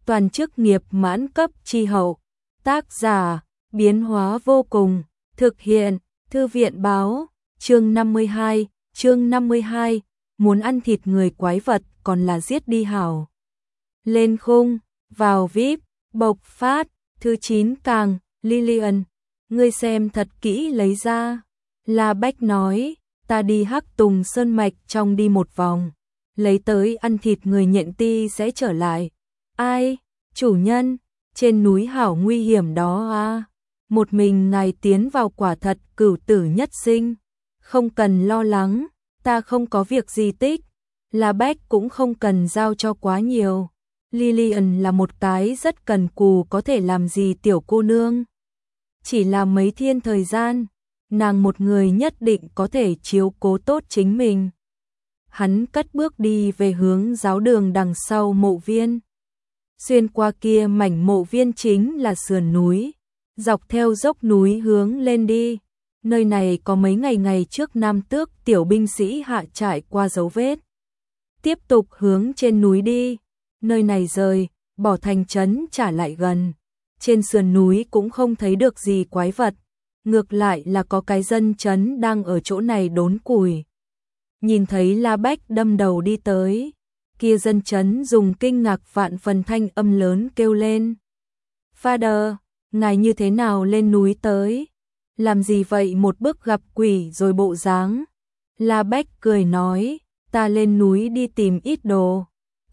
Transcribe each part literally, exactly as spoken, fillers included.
toàn chức nghiệp mãn cấp chi hậu. Tác giả, biến hóa vô cùng, thực hiện, thư viện báo, chương năm mươi hai, chương năm mươi hai, muốn ăn thịt người quái vật còn là giết đi hảo. Lên khung, vào vi ai pi, bộc phát, thứ chín càng, Lillian, ngươi xem thật kỹ lấy ra. La Bách nói, ta đi Hắc Tùng Sơn Mạch trong đi một vòng, lấy tới ăn thịt người nhện ti sẽ trở lại. Ai, chủ nhân, trên núi hảo nguy hiểm đó à, một mình ngài tiến vào quả thật cửu tử nhất sinh, không cần lo lắng, ta không có việc gì tích, La Bách cũng không cần giao cho quá nhiều. Lillian là một cái rất cần cù có thể làm gì tiểu cô nương. Chỉ là mấy thiên thời gian, nàng một người nhất định có thể chiếu cố tốt chính mình. Hắn cất bước đi về hướng giáo đường đằng sau mộ viên. Xuyên qua kia mảnh mộ viên chính là sườn núi, dọc theo dốc núi hướng lên đi. Nơi này có mấy ngày ngày trước Nam Tước tiểu binh sĩ hạ trại qua dấu vết. Tiếp tục hướng trên núi đi, nơi này rời, bỏ thành trấn trả lại gần. Trên sườn núi cũng không thấy được gì quái vật, ngược lại là có cái dân trấn đang ở chỗ này đốn củi. Nhìn thấy La Bách đâm đầu đi tới, kia dân trấn dùng kinh ngạc vạn phần thanh âm lớn kêu lên. Father, ngài như thế nào lên núi tới? Làm gì vậy một bước gặp quỷ rồi bộ dáng? La Bách cười nói, ta lên núi đi tìm ít đồ.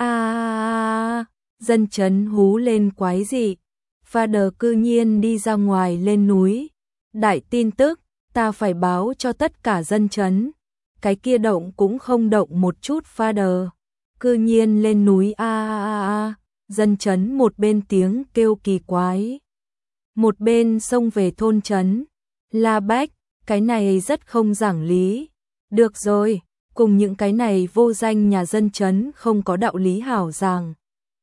À, dân trấn hú lên quái dị. Father cư nhiên đi ra ngoài lên núi. Đại tin tức, ta phải báo cho tất cả dân trấn. Cái kia động cũng không động một chút Father. Cư nhiên lên núi a a a, dân trấn một bên tiếng kêu kỳ quái. Một bên xông về thôn trấn. La Bách, cái này rất không giảng lý. Được rồi, cùng những cái này vô danh nhà dân trấn không có đạo lý hảo giảng.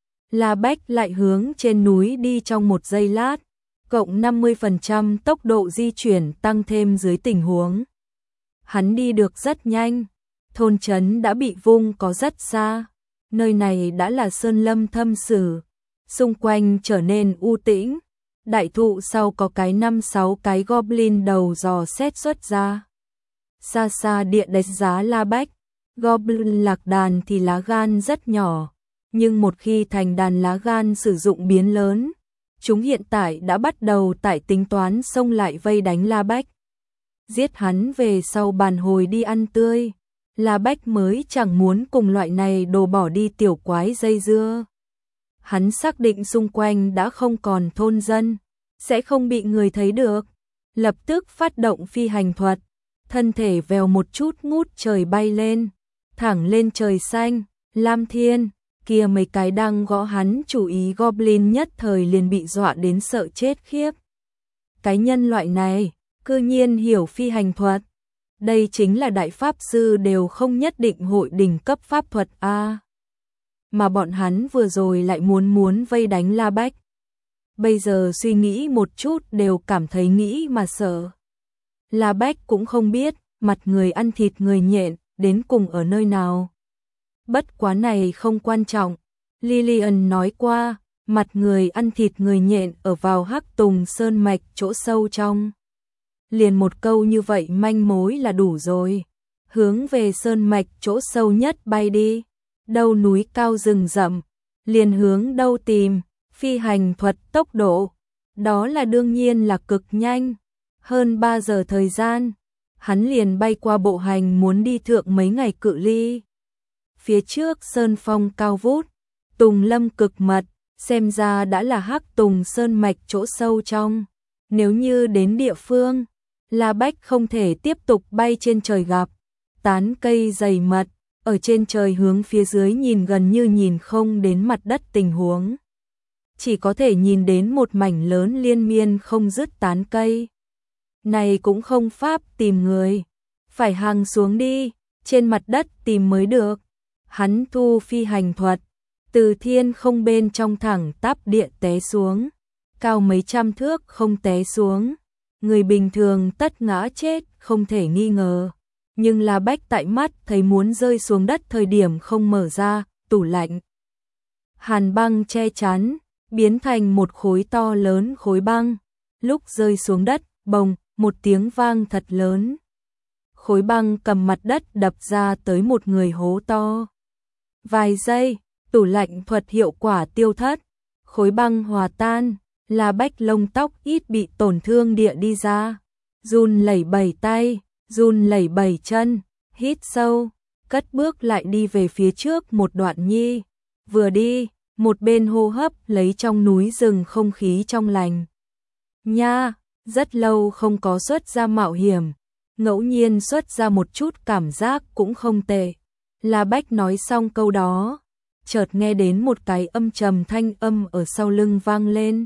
La Bách lại hướng trên núi đi trong một giây lát, cộng năm mươi phần trăm tốc độ di chuyển tăng thêm dưới tình huống. Hắn đi được rất nhanh, thôn trấn đã bị vung có rất xa, nơi này đã là sơn lâm thâm sử, xung quanh trở nên u tĩnh, đại thụ sau có cái năm sáu cái goblin đầu dò xét xuất ra. Xa xa địa đánh giá La Bách, goblin lạc đàn thì lá gan rất nhỏ. Nhưng một khi thành đàn lá gan sử dụng biến lớn, chúng hiện tại đã bắt đầu tại tính toán xông lại vây đánh La Bách. Giết hắn về sau bàn hồi đi ăn tươi, La Bách mới chẳng muốn cùng loại này đồ bỏ đi tiểu quái dây dưa. Hắn xác định xung quanh đã không còn thôn dân, sẽ không bị người thấy được. Lập tức phát động phi hành thuật, thân thể vèo một chút ngút trời bay lên, thẳng lên trời xanh, lam thiên. Kia mấy cái đang gõ hắn chủ ý goblin nhất thời liền bị dọa đến sợ chết khiếp. Cái nhân loại này, cư nhiên hiểu phi hành thuật. Đây chính là đại pháp sư đều không nhất định hội đỉnh cấp pháp thuật a. Mà bọn hắn vừa rồi lại muốn muốn vây đánh La Bách. Bây giờ suy nghĩ một chút đều cảm thấy nghĩ mà sợ. La Bách cũng không biết, mặt người ăn thịt người nhện, đến cùng ở nơi nào. Bất quá này không quan trọng. Lillian nói qua, mặt người ăn thịt người nhện ở vào Hắc Tùng Sơn Mạch chỗ sâu trong. Liền một câu như vậy manh mối là đủ rồi. Hướng về Sơn Mạch chỗ sâu nhất bay đi. Đâu núi cao rừng rậm, liền hướng đâu tìm. Phi hành thuật tốc độ, đó là đương nhiên là cực nhanh. Hơn ba giờ thời gian, hắn liền bay qua bộ hành muốn đi thượng mấy ngày cự ly. Phía trước sơn phong cao vút, tùng lâm cực mật, xem ra đã là Hắc Tùng Sơn Mạch chỗ sâu trong. Nếu như đến địa phương, La Bách không thể tiếp tục bay trên trời gặp. Tán cây dày mật, ở trên trời hướng phía dưới nhìn gần như nhìn không đến mặt đất tình huống. Chỉ có thể nhìn đến một mảnh lớn liên miên không dứt tán cây. Này cũng không pháp tìm người, phải hăng xuống đi, trên mặt đất tìm mới được. Hắn thu phi hành thuật, từ thiên không bên trong thẳng tắp địa té xuống, cao mấy trăm thước không té xuống. Người bình thường tất ngã chết không thể nghi ngờ, nhưng La Bách tại mắt thấy muốn rơi xuống đất thời điểm không mở ra tủ lạnh. hàn băng che chắn, biến thành một khối to lớn khối băng. Lúc rơi xuống đất, bồng, một tiếng vang thật lớn. Khối băng cầm mặt đất đập ra tới một người hố to. Vài giây, tủ lạnh thuật hiệu quả tiêu thất, khối băng hòa tan, La Bách lông tóc ít bị tổn thương địa đi ra. Run lẩy bẩy tay, run lẩy bẩy chân, hít sâu, cất bước lại đi về phía trước một đoạn nhi. Vừa đi, một bên hô hấp lấy trong núi rừng không khí trong lành. Nha, rất lâu không có xuất ra mạo hiểm, ngẫu nhiên xuất ra một chút cảm giác cũng không tệ. La Bách nói xong câu đó, chợt nghe đến một cái âm trầm thanh âm ở sau lưng vang lên.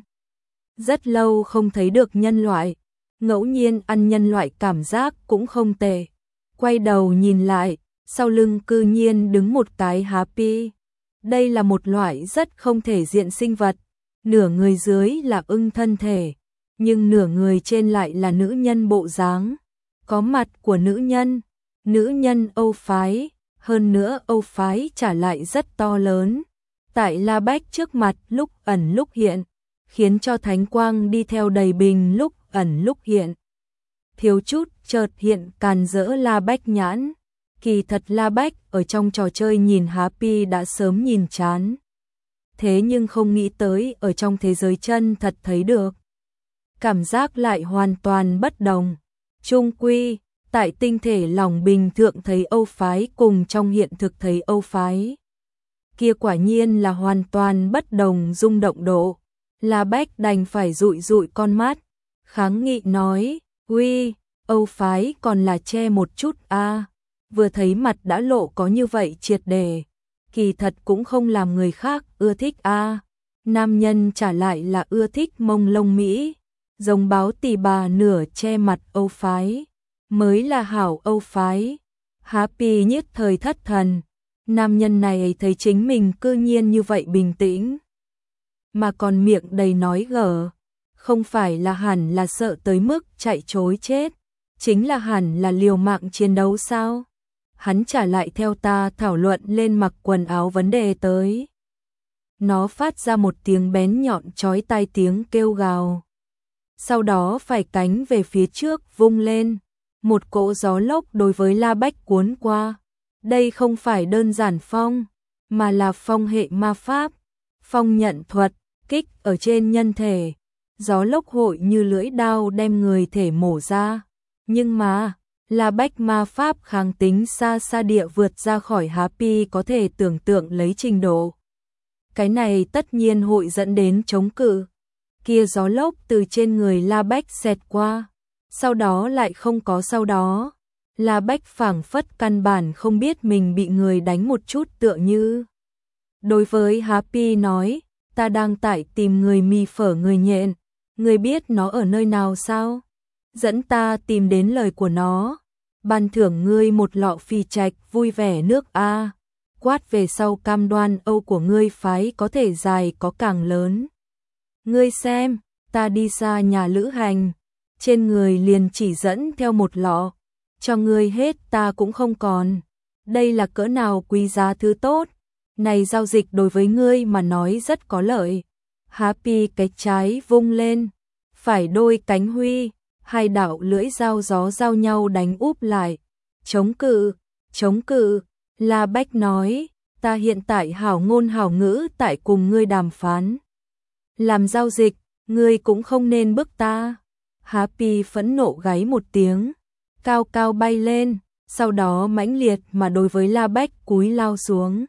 Rất lâu không thấy được nhân loại, ngẫu nhiên ăn nhân loại cảm giác cũng không tệ. Quay đầu nhìn lại, sau lưng cư nhiên đứng một cái Happy. Đây là một loại rất không thể diện sinh vật, nửa người dưới là ưng thân thể, nhưng nửa người trên lại là nữ nhân bộ dáng, có mặt của nữ nhân, nữ nhân Âu phái, hơn nữa Âu phái trả lại rất to lớn. Tại La Bách trước mặt lúc ẩn lúc hiện, khiến cho thánh quang đi theo đầy bình lúc ẩn lúc hiện. Thiếu chút chợt hiện càn rỡ La Bách nhãn. Kỳ thật La Bách ở trong trò chơi nhìn Happy đã sớm nhìn chán. Thế nhưng không nghĩ tới ở trong thế giới chân thật thấy được. Cảm giác lại hoàn toàn bất đồng. Chung quy, tại tinh thể lòng bình thượng thấy Âu phái cùng trong hiện thực thấy Âu phái. Kia quả nhiên là hoàn toàn bất đồng rung động độ. La Bách đành phải dụi dụi con mắt, kháng nghị nói, uy, Âu phái còn là che một chút a. À. Vừa thấy mặt đã lộ có như vậy triệt đề, kỳ thật cũng không làm người khác ưa thích a. À. Nam nhân trả lại là ưa thích mông lông Mỹ, giống báo tỉ bà nửa che mặt Âu phái, mới là hảo Âu phái. Happy nhất thời thất thần, nam nhân này thấy chính mình cư nhiên như vậy bình tĩnh, mà còn miệng đầy nói gở, không phải là hẳn là sợ tới mức chạy trối chết, chính là hẳn là liều mạng chiến đấu sao? Hắn trả lại theo ta thảo luận lên mặc quần áo vấn đề tới. Nó phát ra một tiếng bén nhọn chói tai tiếng kêu gào. Sau đó phải cánh về phía trước vung lên, một cỗ gió lốc đối với La Bách cuốn qua. Đây không phải đơn giản phong, mà là phong hệ ma pháp, phong nhận thuật, kích ở trên nhân thể. Gió lốc hội như lưỡi đao đem người thể mổ ra. Nhưng mà, La Bách ma pháp kháng tính xa xa địa vượt ra khỏi Happy có thể tưởng tượng lấy trình độ. Cái này tất nhiên hội dẫn đến chống cự. Kia gió lốc từ trên người La Bách xẹt qua, sau đó lại không có sau đó. La Bách phảng phất căn bản không biết mình bị người đánh một chút tựa như. Đối với Happy nói, ta đang tại tìm người mì phở người nhện, người biết nó ở nơi nào sao? Dẫn ta tìm đến lời của nó, ban thưởng ngươi một lọ phi trạch vui vẻ nước A, quát về sau cam đoan Âu của ngươi phái có thể dài có càng lớn. Ngươi xem, ta đi xa nhà lữ hành, trên người liền chỉ dẫn theo một lọ, cho ngươi hết ta cũng không còn. Đây là cỡ nào quý giá thứ tốt, này giao dịch đối với ngươi mà nói rất có lợi. Happy cái trái vung lên, phải đôi cánh huy, hai đạo lưỡi dao gió giao nhau đánh úp lại. Chống cự, chống cự, La Bách nói, ta hiện tại hảo ngôn hảo ngữ tại cùng ngươi đàm phán. Làm giao dịch, ngươi cũng không nên bức ta. Happy phẫn nộ gáy một tiếng, cao cao bay lên, sau đó mãnh liệt mà đối với La Bách cúi lao xuống.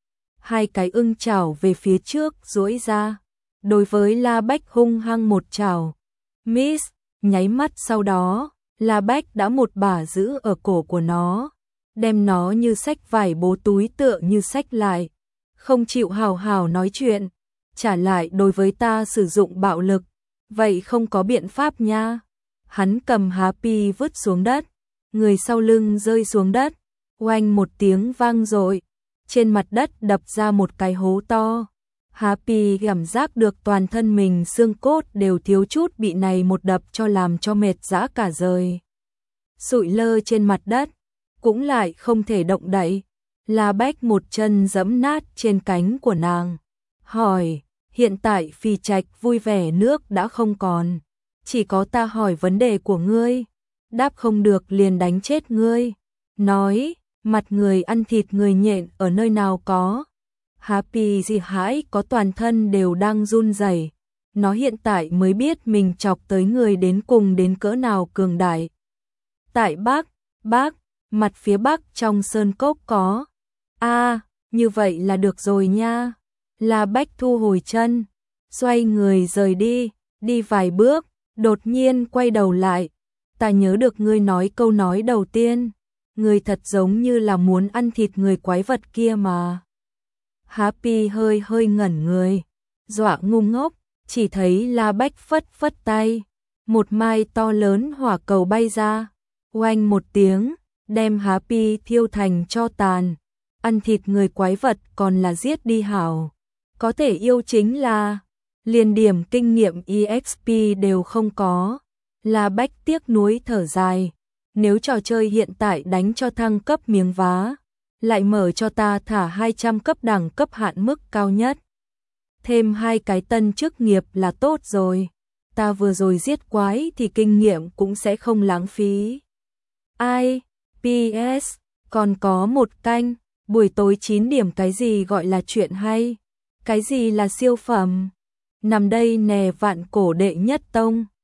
Hai cái ưng chảo về phía trước duỗi ra, đối với La Bách hung hăng một chảo. Miss, nháy mắt sau đó, La Bách đã một bả giữ ở cổ của nó, đem nó như xách vải bố túi tựa như xách lại, không chịu hào hào nói chuyện, trả lại đối với ta sử dụng bạo lực, vậy không có biện pháp nha. Hắn cầm Happy vứt xuống đất, người sau lưng rơi xuống đất, oanh một tiếng vang dội, trên mặt đất đập ra một cái hố to. Happy cảm giác được toàn thân mình xương cốt đều thiếu chút bị này một đập cho làm cho mệt rã cả rời. Sụi lơ trên mặt đất, cũng lại không thể động đậy. La Bách một chân giẫm nát trên cánh của nàng. hỏi, hiện tại Phì Trạch vui vẻ nước đã không còn, chỉ có ta hỏi vấn đề của ngươi, đáp không được liền đánh chết ngươi. Nói, mặt người ăn thịt người nhện ở nơi nào có. Happy gì hãi có toàn thân đều đang run rẩy. Nó hiện tại mới biết mình chọc tới người đến cùng đến cỡ nào cường đại. Tại Bắc, Bắc, mặt phía Bắc trong sơn cốc có. A, như vậy là được rồi nha. La Bách thu hồi chân, xoay người rời đi, đi vài bước, đột nhiên quay đầu lại. Ta nhớ được ngươi nói câu nói đầu tiên, ngươi thật giống như là muốn ăn thịt người quái vật kia mà. Happy hơi hơi ngẩn người, dọa ngu ngốc, chỉ thấy La Bách phất phất tay, một mai to lớn hỏa cầu bay ra, oanh một tiếng, đem Happy thiêu thành tro tàn. Ăn thịt người quái vật còn là giết đi hảo. Có thể yêu chính là liền điểm kinh nghiệm e ích pê đều không có. La Bách tiếc nuối thở dài, nếu trò chơi hiện tại đánh cho thăng cấp miếng vá, lại mở cho ta thả hai trăm cấp đẳng cấp hạn mức cao nhất. Thêm hai cái tân chức nghiệp là tốt rồi. Ta vừa rồi giết quái thì kinh nghiệm cũng sẽ không lãng phí. Ai, pê ét, còn có một canh, buổi tối chín điểm cái gì gọi là chuyện hay, cái gì là siêu phẩm. Nằm đây nè vạn cổ đệ nhất tông.